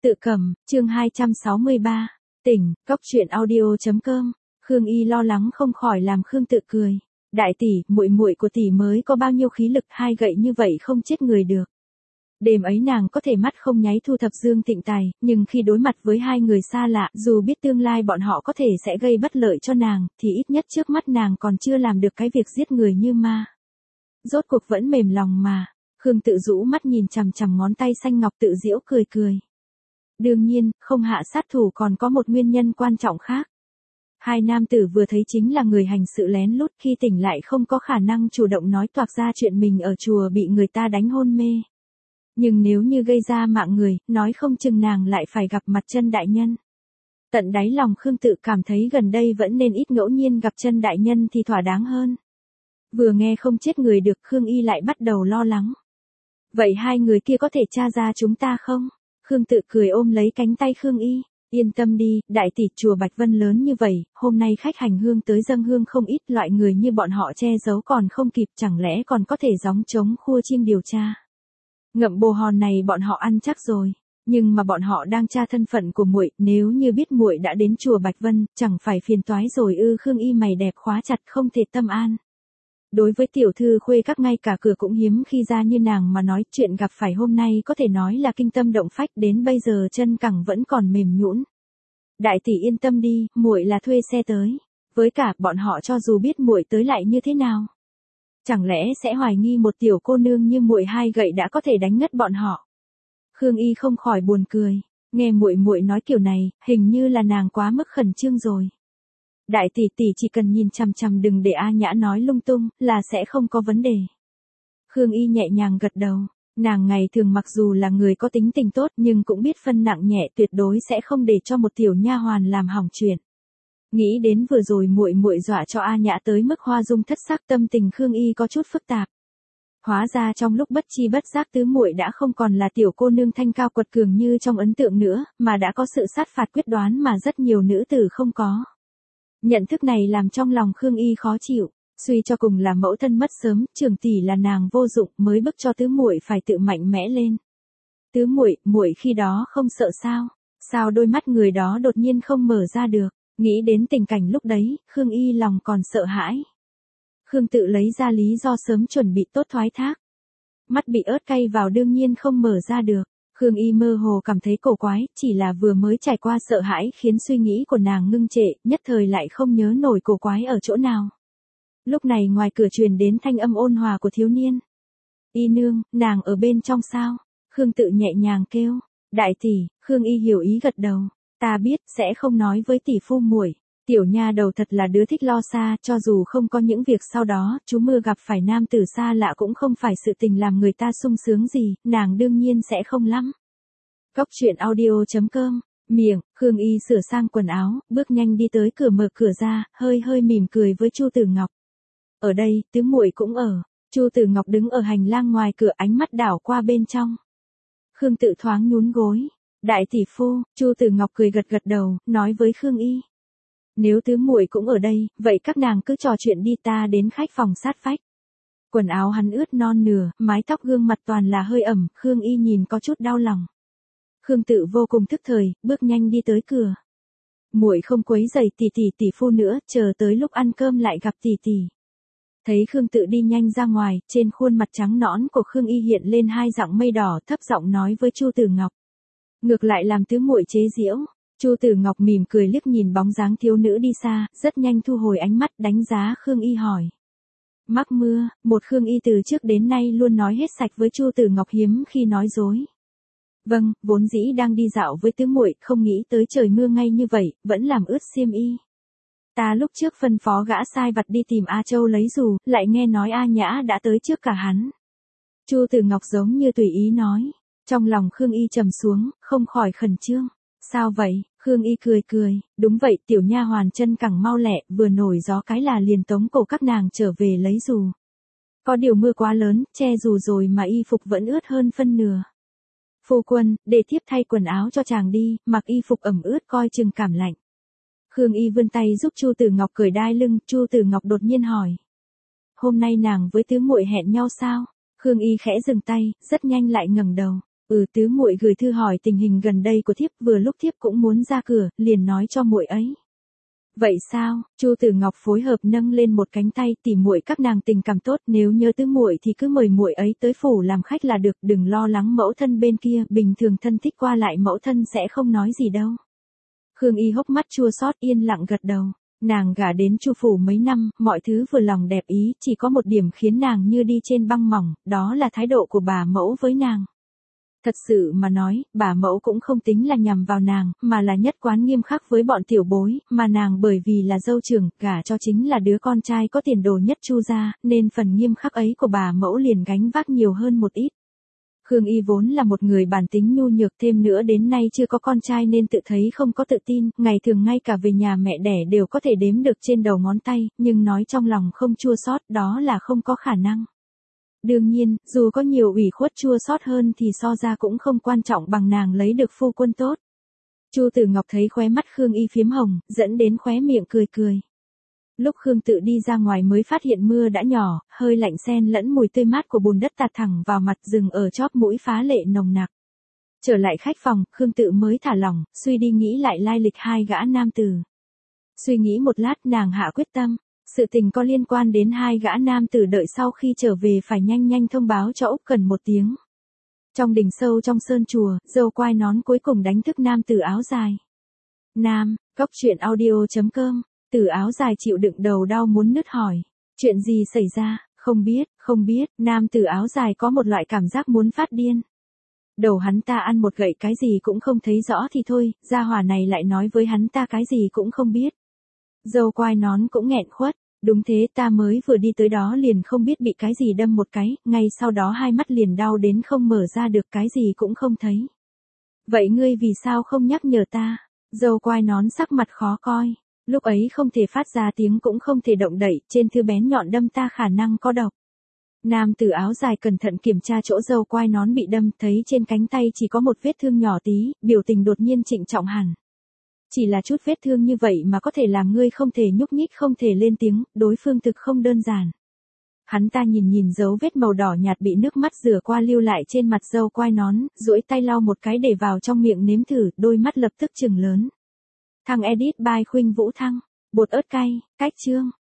Tự cầm, chương 263. Tỉnh, cốc truyện audio.com. Khương Y lo lắng không khỏi làm Khương Tự cười. Đại tỷ, muội muội của tỷ mới có bao nhiêu khí lực, hai gậy như vậy không chết người được. Đêm ấy nàng có thể mắt không nháy thu thập Dương Tịnh Tài, nhưng khi đối mặt với hai người xa lạ, dù biết tương lai bọn họ có thể sẽ gây bất lợi cho nàng, thì ít nhất trước mắt nàng còn chưa làm được cái việc giết người như ma. Rốt cuộc vẫn mềm lòng mà. Khương Tự rũ mắt nhìn chằm chằm ngón tay xanh ngọc tự giễu cười cười. Đương nhiên, không hạ sát thủ còn có một nguyên nhân quan trọng khác. Hai nam tử vừa thấy chính là người hành sự lén lút, khi tỉnh lại không có khả năng chủ động nói toạc ra chuyện mình ở chùa bị người ta đánh hôn mê. Nhưng nếu như gây ra mạng người, nói không chừng nàng lại phải gặp mặt Chân đại nhân. Tận đáy lòng Khương Tự cảm thấy gần đây vẫn nên ít ngẫu nhiên gặp Chân đại nhân thì thỏa đáng hơn. Vừa nghe không chết người được, Khương Y lại bắt đầu lo lắng. Vậy hai người kia có thể tra ra chúng ta không? Khương Tự cười ôm lấy cánh tay Khương Y. Yên tâm đi, đại tỷ, chùa Bạch Vân lớn như vậy, hôm nay khách hành hương tới dâng hương không ít, loại người như bọn họ che giấu còn không kịp, chẳng lẽ còn có thể gióng trống khua chiêng điều tra. Ngậm bồ hòn này bọn họ ăn chắc rồi, nhưng mà bọn họ đang tra thân phận của muội, nếu như biết muội đã đến chùa Bạch Vân, chẳng phải phiền toái rồi ư? Khương Y mày đẹp khóa chặt không thể tâm an. Đối với tiểu thư khuê các ngay cả cửa cũng hiếm khi ra như nàng mà nói, chuyện gặp phải hôm nay có thể nói là kinh tâm động phách, đến bây giờ chân cẳng vẫn còn mềm nhũn. Đại tỷ yên tâm đi, muội là thuê xe tới. Với cả bọn họ cho dù biết muội tới lại như thế nào, chẳng lẽ sẽ hoài nghi một tiểu cô nương như muội hai gậy đã có thể đánh ngất bọn họ. Khương Y không khỏi buồn cười, nghe muội muội nói kiểu này, hình như là nàng quá mức khẩn trương rồi. Đại tỷ tỷ chỉ cần nhìn chằm chằm đừng để A Nhã nói lung tung, là sẽ không có vấn đề. Khương Y nhẹ nhàng gật đầu, nàng ngày thường mặc dù là người có tính tình tốt nhưng cũng biết phân nặng nhẹ, tuyệt đối sẽ không để cho một tiểu nha hoàn làm hỏng chuyện. Nghĩ đến vừa rồi muội muội dọa cho A Nhã tới mức hoa dung thất sắc, tâm tình Khương Y có chút phức tạp. Hóa ra trong lúc bất chi bất giác tứ muội đã không còn là tiểu cô nương thanh cao quật cường như trong ấn tượng nữa, mà đã có sự sát phạt quyết đoán mà rất nhiều nữ tử không có. Nhận thức này làm trong lòng Khương Y khó chịu, suy cho cùng là mẫu thân mất sớm, trưởng tỷ là nàng vô dụng, mới bức cho tứ muội phải tự mạnh mẽ lên. Tứ muội, muội khi đó không sợ sao? Sao đôi mắt người đó đột nhiên không mở ra được? Nghĩ đến tình cảnh lúc đấy, Khương Y lòng còn sợ hãi. Khương Tự lấy ra lý do sớm chuẩn bị tốt thoái thác. Mắt bị ớt cay vào đương nhiên không mở ra được. Khương Y mơ hồ cảm thấy cổ quái, chỉ là vừa mới trải qua sợ hãi khiến suy nghĩ của nàng ngưng trệ, nhất thời lại không nhớ nổi cổ quái ở chỗ nào. Lúc này ngoài cửa truyền đến thanh âm ôn hòa của thiếu niên. Y nương, nàng ở bên trong sao? Khương Tự nhẹ nhàng kêu. Đại tỷ. Khương Y hiểu ý gật đầu. Ta biết, sẽ không nói với tỷ phu muội. Tiểu nha đầu thật là đứa thích lo xa, cho dù không có những việc sau đó, chú mưa gặp phải nam tử xa lạ cũng không phải sự tình làm người ta sung sướng gì, nàng đương nhiên sẽ không lắm. Cốc truyện audio.com. Miệng, Khương Y sửa sang quần áo, bước nhanh đi tới cửa, mở cửa ra, hơi hơi mỉm cười với Chu Tử Ngọc. Ở đây, tứ muội cũng ở. Chu Tử Ngọc đứng ở hành lang ngoài cửa, ánh mắt đảo qua bên trong. Khương Tự thoáng nhún gối. Đại tỷ phu. Chu Tử Ngọc cười gật gật đầu, nói với Khương Y. Nếu tứ muội cũng ở đây, vậy các nàng cứ trò chuyện đi, ta đến khách phòng sát vách. Quần áo hắn ướt non nửa, mái tóc gương mặt toàn là hơi ẩm, Khương Y nhìn có chút đau lòng. Khương Tự vô cùng thức thời, bước nhanh đi tới cửa. Muội không quấy rầy tỷ phu nữa, chờ tới lúc ăn cơm lại gặp tỷ tỷ. Thấy Khương Tự đi nhanh ra ngoài, trên khuôn mặt trắng nõn của Khương Y hiện lên hai dặng mây đỏ, thấp giọng nói với Chu Tử Ngọc. Ngược lại làm tứ muội chế giễu. Chu Tử Ngọc mỉm cười liếc nhìn bóng dáng thiếu nữ đi xa, rất nhanh thu hồi ánh mắt, đánh giá Khương Y hỏi. Mắc mưa, một Khương Y từ trước đến nay luôn nói hết sạch với Chu Tử Ngọc, hiếm khi nói dối. Vâng, vốn dĩ đang đi dạo với tứ muội, không nghĩ tới trời mưa ngay như vậy, vẫn làm ướt xiêm y. Ta lúc trước phân phó gã sai vặt đi tìm A Châu lấy dù, lại nghe nói A Nhã đã tới trước cả hắn. Chu Tử Ngọc giống như tùy ý nói. Trong lòng Khương Y trầm xuống, không khỏi khẩn trương. Sao vậy? Khương Y cười cười, đúng vậy, tiểu nha hoàn chân cẳng mau lẹ, vừa nổi gió cái là liền tống cổ các nàng trở về lấy dù. Có điều mưa quá lớn, che dù rồi mà y phục vẫn ướt hơn phân nửa. Phu quân, để thiếp thay quần áo cho chàng đi, mặc y phục ẩm ướt coi chừng cảm lạnh. Khương Y vươn tay giúp Chu Tử Ngọc cởi đai lưng, Chu Tử Ngọc đột nhiên hỏi. Hôm nay nàng với tứ muội hẹn nhau sao? Khương Y khẽ dừng tay, rất nhanh lại ngẩng đầu. Tứ muội gửi thư hỏi tình hình gần đây của thiếp, vừa lúc thiếp cũng muốn ra cửa, liền nói cho muội ấy. Vậy sao? Chu Tử Ngọc phối hợp nâng lên một cánh tay, tỉ muội các nàng tình cảm tốt, nếu nhớ tứ muội thì cứ mời muội ấy tới phủ làm khách là được, đừng lo lắng mẫu thân bên kia, bình thường thân thích qua lại mẫu thân sẽ không nói gì đâu. Khương Y hốc mắt chua xót yên lặng gật đầu. Nàng gả đến Chu phủ mấy năm, mọi thứ vừa lòng đẹp ý, chỉ có một điểm khiến nàng như đi trên băng mỏng, đó là thái độ của bà mẫu với nàng. Thật sự mà nói, bà mẫu cũng không tính là nhằm vào nàng, mà là nhất quán nghiêm khắc với bọn tiểu bối, mà nàng bởi vì là dâu trưởng, gả cho chính là đứa con trai có tiền đồ nhất Chu gia, nên phần nghiêm khắc ấy của bà mẫu liền gánh vác nhiều hơn một ít. Khương Y vốn là một người bản tính nhu nhược, thêm nữa đến nay chưa có con trai nên tự thấy không có tự tin, ngày thường ngay cả về nhà mẹ đẻ đều có thể đếm được trên đầu ngón tay, nhưng nói trong lòng không chua xót đó là không có khả năng. Đương nhiên, dù có nhiều ủy khuất chua xót hơn thì so ra cũng không quan trọng bằng nàng lấy được phu quân tốt. Chu Tử Ngọc thấy khóe mắt Khương Y phiếm hồng, dẫn đến khóe miệng cười cười. Lúc Khương Tự đi ra ngoài mới phát hiện mưa đã nhỏ, hơi lạnh xen lẫn mùi tươi mát của bùn đất tạt thẳng vào mặt, dừng ở chóp mũi phá lệ nồng nặc. Trở lại khách phòng, Khương Tự mới thả lỏng, suy đi nghĩ lại lai lịch hai gã nam tử. Suy nghĩ một lát nàng hạ quyết tâm. Sự tình có liên quan đến hai gã nam tử, đợi sau khi trở về phải nhanh nhanh thông báo cho Úc Cần một tiếng. Trong đình sâu trong sơn chùa, dâu quai nón cuối cùng đánh thức nam tử áo dài. Nam, Cốc Truyện Audio.com, tử áo dài chịu đựng đầu đau muốn nứt hỏi. Chuyện gì xảy ra? Không biết, nam tử áo dài có một loại cảm giác muốn phát điên. Đầu hắn ta ăn một gậy cái gì cũng không thấy rõ thì thôi, gia hỏa này lại nói với hắn ta cái gì cũng không biết. Dâu quai nón cũng nghẹn khuất. Đúng thế, ta mới vừa đi tới đó liền không biết bị cái gì đâm một cái, ngay sau đó hai mắt liền đau đến không mở ra được, cái gì cũng không thấy. Vậy ngươi vì sao không nhắc nhở ta? Dâu quai nón sắc mặt khó coi. Lúc ấy không thể phát ra tiếng cũng không thể động đậy, trên thư bén nhọn đâm ta khả năng có độc. Nam tử áo dài cẩn thận kiểm tra chỗ dâu quai nón bị đâm, thấy trên cánh tay chỉ có một vết thương nhỏ tí, biểu tình đột nhiên trịnh trọng hẳn. Chỉ là chút vết thương như vậy mà có thể làm ngươi không thể nhúc nhích, không thể lên tiếng, đối phương thực không đơn giản. Hắn ta nhìn dấu vết màu đỏ nhạt bị nước mắt rửa qua lưu lại trên mặt dâu quai nón, duỗi tay lau một cái để vào trong miệng nếm thử, đôi mắt lập tức trừng lớn. Thằng edit by Khuynh Vũ Thăng, bột ớt cay, cách chương.